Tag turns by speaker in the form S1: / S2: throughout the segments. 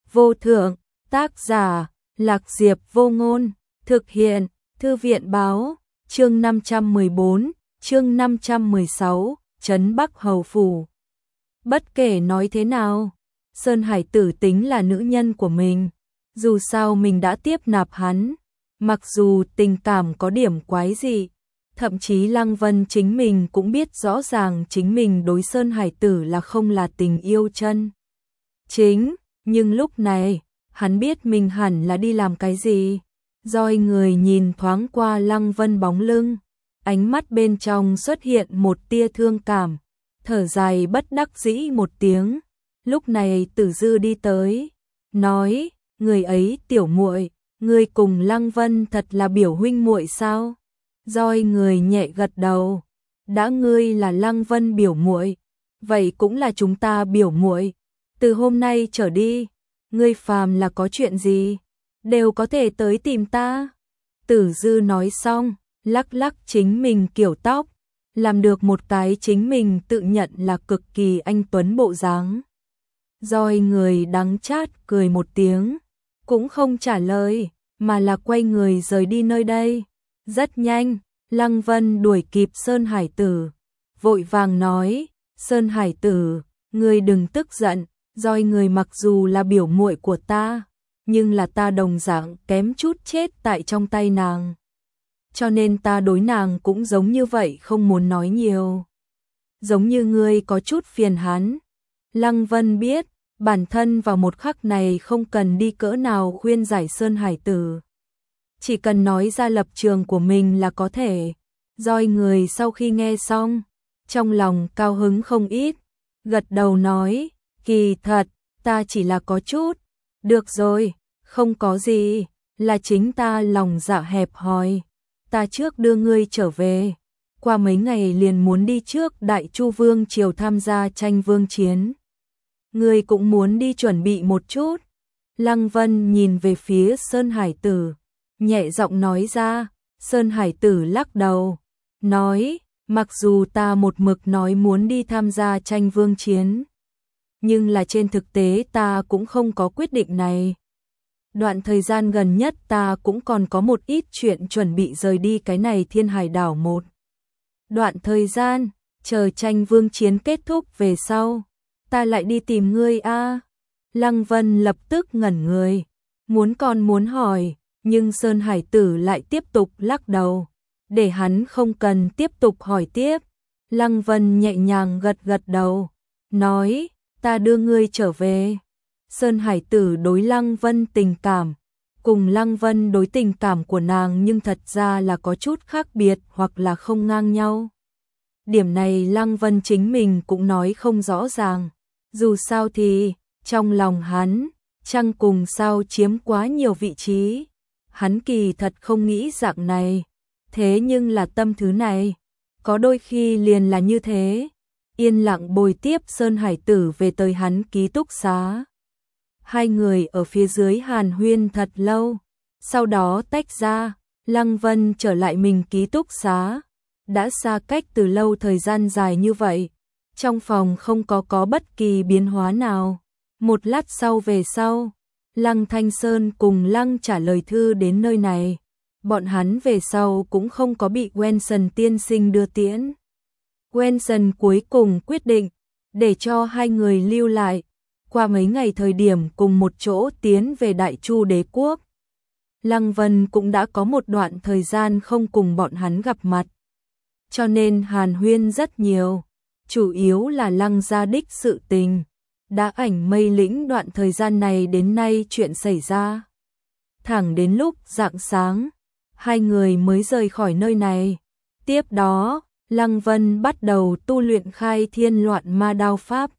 S1: vô thượng, tác giả, Lạc Diệp Vô Ngôn, thực hiện, Thư viện báo, chương 514, chương 516, Trấn Bắc Hầu Phủ. Bất kể nói thế nào, Sơn Hải Tử tính là nữ nhân của mình, dù sao mình đã tiếp nạp hắn, mặc dù tình cảm có điểm quái dị, thậm chí Lăng Vân chính mình cũng biết rõ ràng chính mình đối Sơn Hải Tử là không là tình yêu chân chính, nhưng lúc này, hắn biết mình hẳn là đi làm cái gì. Rồi người nhìn thoáng qua Lăng Vân bóng lưng, ánh mắt bên trong xuất hiện một tia thương cảm, thở dài bất đắc dĩ một tiếng. Lúc này Tử Dư đi tới, nói, người ấy tiểu muội, ngươi cùng Lăng Vân thật là biểu huynh muội sao? Rồi người nhẹ gật đầu, đã ngươi là Lăng Vân biểu muội, vậy cũng là chúng ta biểu muội. Từ hôm nay trở đi, ngươi phàm là có chuyện gì, đều có thể tới tìm ta. Tử Dư nói xong, lắc lắc chính mình kiểu tóc, làm được một cái chính mình tự nhận là cực kỳ anh tuấn bộ dáng. Rồi người đắng chát cười một tiếng, cũng không trả lời, mà là quay người rời đi nơi đây. Rất nhanh, Lăng Vân đuổi kịp Sơn Hải Tử, vội vàng nói, Sơn Hải Tử, ngươi đừng tức giận, rồi người mặc dù là biểu muội của ta, nhưng là ta đồng dạng kém chút chết tại trong tay nàng. Cho nên ta đối nàng cũng giống như vậy, không muốn nói nhiều. Giống như ngươi có chút phiền hắn. Lăng Vân biết, bản thân vào một khắc này không cần đi cỡ nào khuyên giải Sơn Hải Tử. Chỉ cần nói ra lập trường của mình là có thể. Rồi người sau khi nghe xong, trong lòng cao hứng không ít, gật đầu nói, kỳ thật, ta chỉ là có chút. Được rồi, không có gì, là chính ta lòng dạ hẹp hòi. Ta trước đưa ngươi trở về, qua mấy ngày liền muốn đi trước Đại Chu Vương triều tham gia tranh vương chiến. Ngươi cũng muốn đi chuẩn bị một chút. Lăng Vân nhìn về phía Sơn Hải Tử, nhẹ giọng nói ra. Sơn Hải Tử lắc đầu, nói, mặc dù ta một mực nói muốn đi tham gia tranh vương chiến, nhưng là trên thực tế ta cũng không có quyết định này. Đoạn thời gian gần nhất ta cũng còn có một ít chuyện chuẩn bị rời đi cái này Thiên Hải đảo một đoạn thời gian, chờ tranh vương chiến kết thúc về sau, ta lại đi tìm ngươi a. Lăng Vân lập tức ngẩn người, muốn hỏi, nhưng Sơn Hải Tử lại tiếp tục lắc đầu, để hắn không cần tiếp tục hỏi tiếp. Lăng Vân nhẹ nhàng gật gật đầu, nói, ta đưa ngươi trở về. Sơn Hải Tử đối Lăng Vân tình cảm, cùng Lăng Vân đối tình cảm của nàng nhưng thật ra là có chút khác biệt hoặc là không ngang nhau. Điểm này Lăng Vân chính mình cũng nói không rõ ràng. Dù sao thì, trong lòng hắn, trăng cùng sao chiếm quá nhiều vị trí. Hắn kỳ thật không nghĩ dạng này. Thế nhưng là tâm thứ này, có đôi khi liền là như thế. Yên lặng bồi tiếp Sơn Hải Tử về tới hắn ký túc xá. Hai người ở phía dưới hàn huyên thật lâu, sau đó tách ra, Lăng Vân trở lại mình ký túc xá. Đã xa cách từ lâu thời gian dài như vậy, trong phòng không có bất kỳ biến hóa nào. Một lát sau về sau, Lăng Thanh Sơn cùng Lăng trả lời thư đến nơi này. Bọn hắn về sau cũng không có bị Wenson tiên sinh đưa tiễn. Wenson cuối cùng quyết định, để cho hai người lưu lại. Qua mấy ngày thời điểm cùng một chỗ tiến về Đại Chu đế quốc. Lăng Vân cũng đã có một đoạn thời gian không cùng bọn hắn gặp mặt. Cho nên hàn huyên rất nhiều, chủ yếu là Lăng gia đích sự tình. Đã ảnh mây lĩnh đoạn thời gian này đến nay chuyện xảy ra. Thẳng đến lúc rạng sáng, hai người mới rời khỏi nơi này. Tiếp đó, Lăng Vân bắt đầu tu luyện khai thiên loạn ma đao pháp.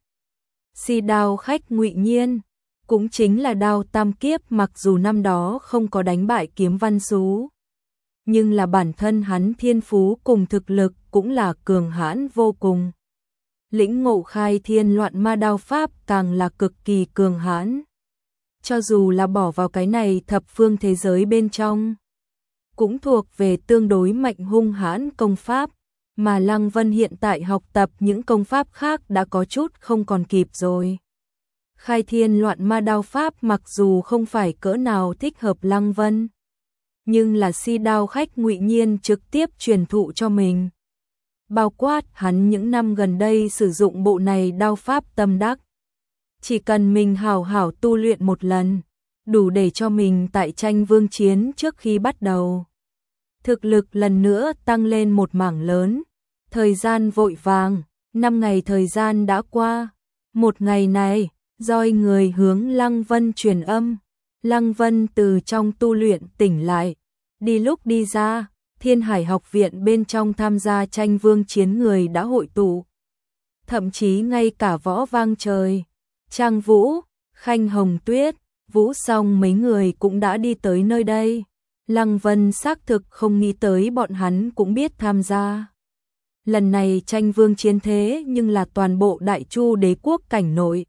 S1: Si đao khách Ngụy Nhiên, cũng chính là đao tam kiếp, mặc dù năm đó không có đánh bại Kiếm Văn Sú, nhưng là bản thân hắn thiên phú cùng thực lực cũng là cường hãn vô cùng. Lĩnh ngộ khai thiên loạn ma đao pháp càng là cực kỳ cường hãn. Cho dù là bỏ vào cái này thập phương thế giới bên trong, cũng thuộc về tương đối mạnh hung hãn công pháp. Mà Lăng Vân hiện tại học tập những công pháp khác đã có chút không còn kịp rồi. khai thiên loạn ma đao pháp mặc dù không phải cỡ nào thích hợp Lăng Vân, nhưng là si đao khách Ngụy Nhiên trực tiếp truyền thụ cho mình. Bao quát hắn những năm gần đây sử dụng bộ này đao pháp tâm đắc. Chỉ cần mình hảo hảo tu luyện một lần, đủ để cho mình tại tranh vương chiến trước khi bắt đầu. Thực lực lần nữa tăng lên một mảng lớn. Thời gian vội vàng, 5 ngày thời gian đã qua. Một ngày này, roi người hướng Lăng Vân truyền âm. Lăng Vân từ trong tu luyện tỉnh lại. Đi lúc đi ra, Thiên Hải học viện bên trong tham gia tranh vương chiến người đã hội tụ. Thậm chí ngay cả Võ Vang Trời, Trang Vũ, Khanh Hồng Tuyết, Vũ Song mấy người cũng đã đi tới nơi đây. Lăng Vân xác thực không nghĩ tới bọn hắn cũng biết tham gia. Lần này tranh vương chiến thế nhưng là toàn bộ Đại Chu đế quốc cảnh nội.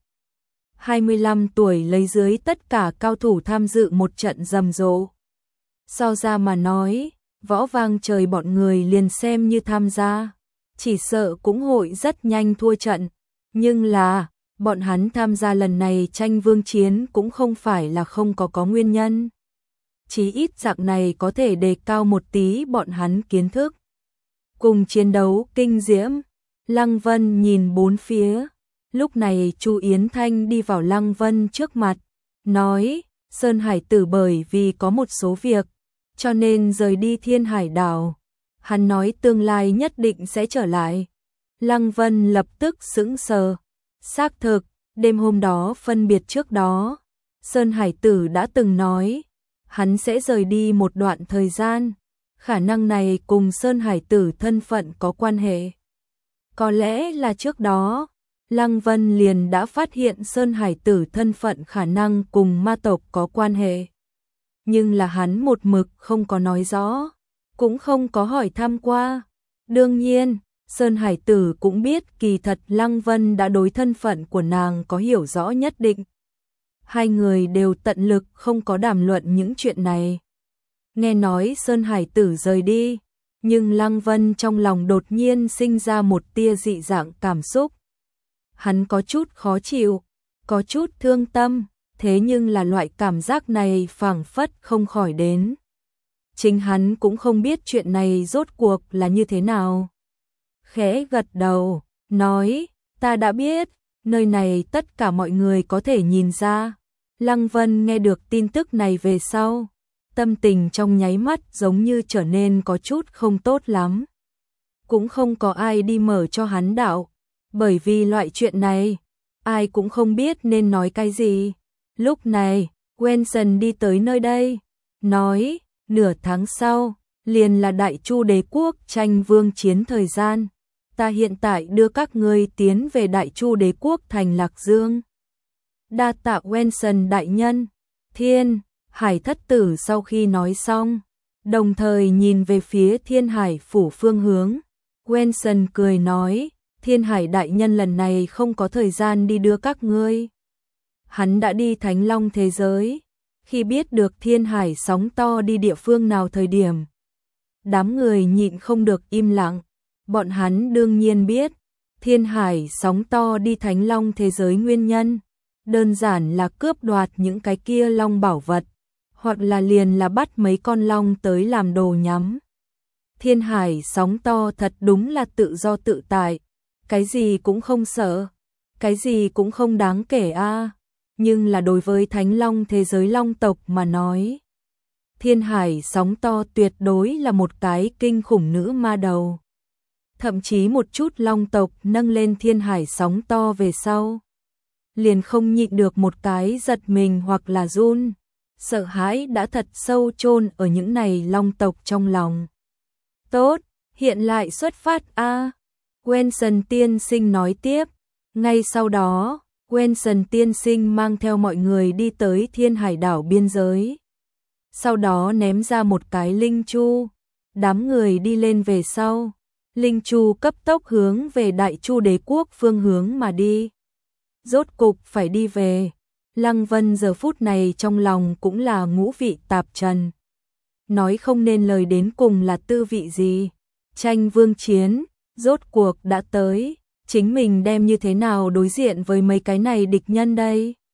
S1: 25 tuổi lấy dưới tất cả cao thủ tham dự một trận rầm rộ. So ra mà nói, Võ Vang Trời bọn người liền xem như tham gia, chỉ sợ cũng hội rất nhanh thua trận. Nhưng là, bọn hắn tham gia lần này tranh vương chiến cũng không phải là không có nguyên nhân. Chí ít dạng này có thể đề cao một tí bọn hắn kiến thức. Cùng chiến đấu kinh diễm, Lăng Vân nhìn bốn phía. Lúc này Chu Yến Thanh đi vào Lăng Vân trước mặt, nói, Sơn Hải Tử bởi vì có một số việc, cho nên rời đi Thiên Hải đảo. Hắn nói tương lai nhất định sẽ trở lại. Lăng Vân lập tức sững sờ. Xác thực, đêm hôm đó phân biệt trước đó, Sơn Hải Tử đã từng nói, hắn sẽ rời đi một đoạn thời gian. Khả năng này cùng Sơn Hải Tử thân phận có quan hệ. Có lẽ là trước đó, Lăng Vân liền đã phát hiện Sơn Hải Tử thân phận khả năng cùng ma tộc có quan hệ. Nhưng là hắn một mực không có nói rõ, cũng không có hỏi thăm qua. Đương nhiên, Sơn Hải Tử cũng biết kỳ thật Lăng Vân đã đối thân phận của nàng có hiểu rõ nhất định. Hai người đều tận lực không có đàm luận những chuyện này. Nghe nói Sơn Hải Tử rời đi, nhưng Lăng Vân trong lòng đột nhiên sinh ra một tia dị dạng cảm xúc. Hắn có chút khó chịu, có chút thương tâm, thế nhưng là loại cảm giác này phảng phất không khỏi đến. Chính hắn cũng không biết chuyện này rốt cuộc là như thế nào. Khẽ gật đầu, nói, ta đã biết, nơi này tất cả mọi người có thể nhìn ra. Lăng Vân nghe được tin tức này về sau, tâm tình trong nháy mắt giống như trở nên có chút không tốt lắm. Cũng không có ai đi mở cho hắn đạo, bởi vì loại chuyện này, ai cũng không biết nên nói cái gì. Lúc này, Wenson đi tới nơi đây, nói, nửa tháng sau, liền là Đại Chu đế quốc tranh vương chiến thời gian. Ta hiện tại đưa các ngươi tiến về Đại Chu đế quốc thành Lạc Dương. Đa tạ Wenson đại nhân. Thiên Hải thất tử sau khi nói xong, đồng thời nhìn về phía Thiên Hải phủ phương hướng. Wenson cười nói, Thiên Hải đại nhân lần này không có thời gian đi đưa các ngươi. Hắn đã đi Thánh Long thế giới. Khi biết được Thiên Hải sóng to đi địa phương nào thời điểm, đám người nhịn không được im lặng. Bọn hắn đương nhiên biết, Thiên Hải sóng to đi Thánh Long thế giới nguyên nhân, đơn giản là cướp đoạt những cái kia long bảo vật, hoặc là liền là bắt mấy con long tới làm đồ nhắm. Thiên Hải sóng to thật đúng là tự do tự tại, cái gì cũng không sợ, cái gì cũng không đáng kể a. Nhưng là đối với Thánh Long thế giới long tộc mà nói, Thiên Hải sóng to tuyệt đối là một cái kinh khủng nữ ma đầu. Thậm chí một chút long tộc nâng lên Thiên Hải sóng to về sau, liền không nhịn được một cái giật mình hoặc là run, sợ hãi đã thật sâu chôn ở những này long tộc trong lòng. Tốt, hiện lại xuất phát a. Wenson tiên sinh nói tiếp. Ngay sau đó, Wenson tiên sinh mang theo mọi người đi tới Thiên Hải đảo biên giới. Sau đó ném ra một cái linh chu. Đám người đi lên về sau. Linh chu cấp tốc hướng về Đại Chu đế quốc phương hướng mà đi. Rốt cục phải đi về. Lăng Vân giờ phút này trong lòng cũng là ngũ vị tạp trần. Nói không nên lời đến cùng là tư vị gì. Tranh vương chiến, rốt cuộc đã tới. Chính mình đem như thế nào đối diện với mấy cái này địch nhân đây?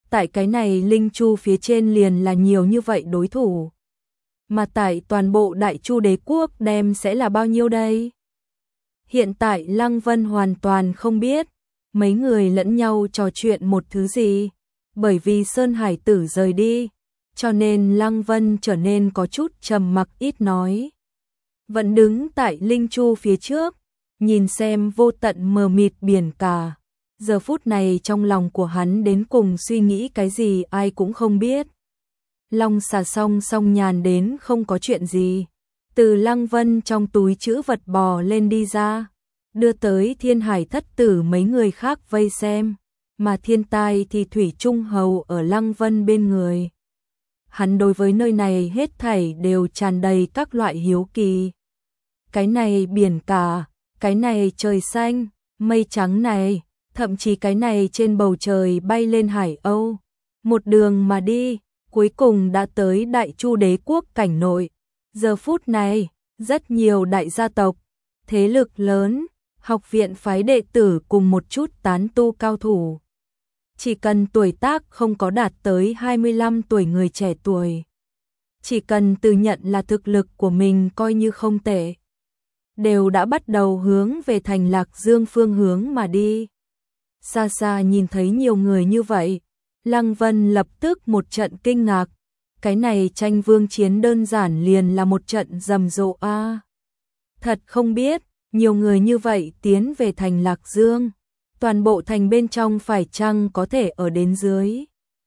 S1: tại cái này linh chu phía trên liền là nhiều như vậy đối thủ. Mà tại toàn bộ Đại Chu đế quốc đem sẽ là bao nhiêu đây? Hiện tại Lăng Vân hoàn toàn không biết, mấy người lẫn nhau trò chuyện một thứ gì, bởi vì Sơn Hải Tử rời đi, cho nên Lăng Vân trở nên có chút trầm mặc ít nói. Vẫn đứng tại linh chu phía trước, nhìn xem vô tận mờ mịt biển cả. Giờ phút này trong lòng của hắn đến cùng suy nghĩ cái gì ai cũng không biết. Long xà song song nhàn đến không có chuyện gì. Từ Lăng Vân trong túi trữ vật bò lên đi ra, đưa tới Thiên Hải Thất Tử mấy người khác vây xem, mà Thiên Tai thì thủy chung hầu ở Lăng Vân bên người. Hắn đối với nơi này hết thảy đều tràn đầy các loại hiếu kỳ. Cái này biển cả, cái này trời xanh, mây trắng này, thậm chí cái này trên bầu trời bay lên Hải Âu. Một đường mà đi, cuối cùng đã tới Đại Chu đế quốc cảnh nội. Giờ phút này, rất nhiều đại gia tộc, thế lực lớn, học viện phái đệ tử cùng một chút tán tu cao thủ. Chỉ cần tuổi tác không có đạt tới 25 tuổi người trẻ tuổi, chỉ cần tự nhận là thực lực của mình coi như không tệ, đều đã bắt đầu hướng về thành Lạc Dương phương hướng mà đi. Xa xa nhìn thấy nhiều người như vậy, Lăng Vân lập tức một trận kinh ngạc. Cái này tranh vương chiến đơn giản liền là một trận rầm rộ a. Thật không biết, nhiều người như vậy tiến về thành Lạc Dương, toàn bộ thành bên trong phải chăng có thể ở đến dưới.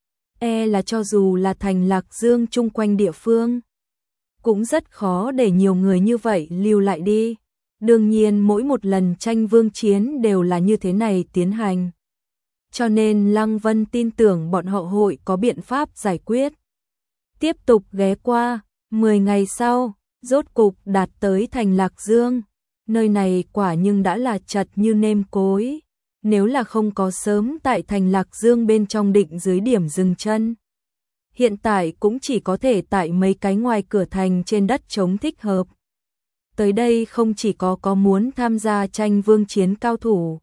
S1: Là cho dù là thành Lạc Dương chung quanh địa phương, cũng rất khó để nhiều người như vậy lưu lại đi. Đương nhiên mỗi một lần tranh vương chiến đều là như thế này tiến hành. Cho nên Lăng Vân tin tưởng bọn họ hội có biện pháp giải quyết. Tiếp tục ghé qua, 10 ngày sau, rốt cục đạt tới thành Lạc Dương. Nơi này quả nhưng đã là chật như nêm cối. Nếu là không có sớm tại thành Lạc Dương bên trong định dưới điểm dừng chân, hiện tại cũng chỉ có thể tại mấy cái ngoài cửa thành trên đất trống thích hợp. Tới đây không chỉ có muốn tham gia tranh vương chiến cao thủ,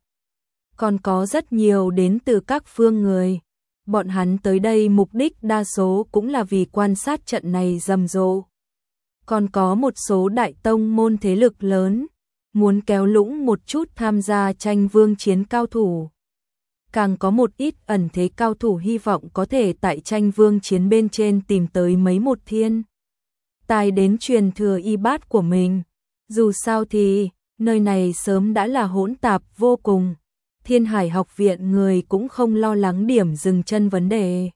S1: còn có rất nhiều đến từ các phương người. Bọn hắn tới đây mục đích đa số cũng là vì quan sát trận này rầm rộ. Còn có một số đại tông môn thế lực lớn, muốn kéo lũng một chút tham gia tranh vương chiến cao thủ. Càng có một ít ẩn thế cao thủ hy vọng có thể tại tranh vương chiến bên trên tìm tới mấy một thiên tài đến truyền thừa y bát của mình. Dù sao thì, nơi này sớm đã là hỗn tạp vô cùng. Thiên Hải học viện người cũng không lo lắng điểm dừng chân vấn đề.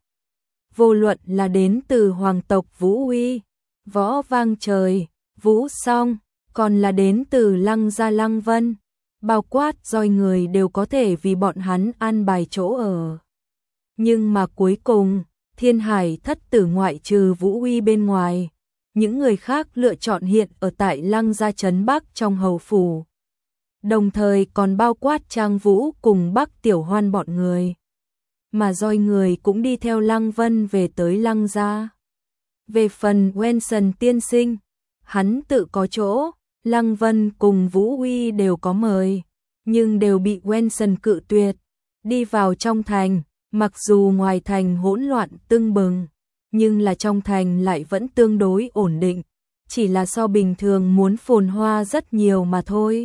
S1: Vô luận là đến từ hoàng tộc Vũ Uy, Võ Vang Trời, Vũ Song, còn là đến từ Lăng gia Lăng Vân, bao quát roi người đều có thể vì bọn hắn an bài chỗ ở. Nhưng mà cuối cùng, Thiên Hải Thất Tử ngoại trừ Vũ Uy bên ngoài, những người khác lựa chọn hiện ở tại Lăng gia trấn Bắc trong hầu phủ. Đồng thời còn bao quát Trang Vũ cùng Bắc Tiểu Hoan bọn người. Mà roi người cũng đi theo Lăng Vân về tới Lăng gia. Về phần Wenson tiên sinh, hắn tự có chỗ, Lăng Vân cùng Vũ Uy đều có mời, nhưng đều bị Wenson cự tuyệt. Đi vào trong thành, mặc dù ngoài thành hỗn loạn tưng bừng, nhưng là trong thành lại vẫn tương đối ổn định, chỉ là so bình thường muốn phồn hoa rất nhiều mà thôi.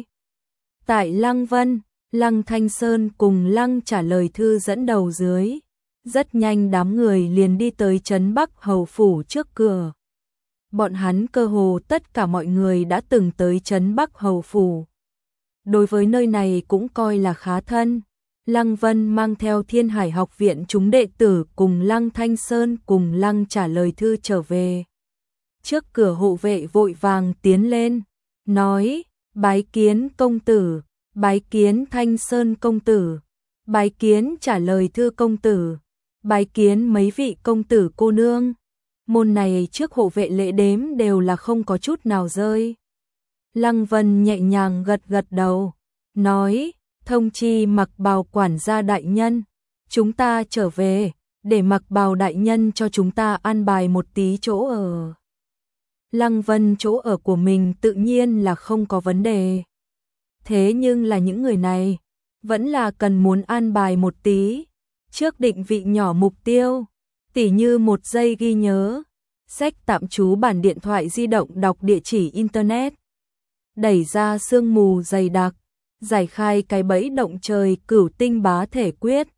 S1: Tại Lăng Vân, Lăng Thanh Sơn cùng Lăng Trả Lời Thư dẫn đầu dưới, rất nhanh đám người liền đi tới trấn Bắc hầu phủ trước cửa. Bọn hắn cơ hồ tất cả mọi người đã từng tới trấn Bắc hầu phủ. Đối với nơi này cũng coi là khá thân. Lăng Vân mang theo Thiên Hải học viện chúng đệ tử cùng Lăng Thanh Sơn cùng Lăng Trả Lời Thư trở về. Trước cửa hộ vệ vội vàng tiến lên, nói: bái kiến công tử, bái kiến Thanh Sơn công tử, bái kiến Trả Lời Thư công tử, bái kiến mấy vị công tử cô nương. Môn này trước hộ vệ lễ đếm đều là không có chút nào rơi. Lăng Vân nhẹ nhàng gật gật đầu, nói: thông chi Mặc Bào quản gia đại nhân, chúng ta trở về, để Mặc Bào đại nhân cho chúng ta an bài một tí chỗ ở. Lăng Vân chỗ ở của mình tự nhiên là không có vấn đề. Thế nhưng là những người này, vẫn là cần muốn an bài một tí. trước định vị nhỏ mục tiêu, tỉ như 1 giây ghi nhớ, sách tạm trú bản điện thoại di động đọc địa chỉ internet, đẩy ra sương mù dày đặc, giải khai cái bẫy động trời cửu tinh bá thể quyết,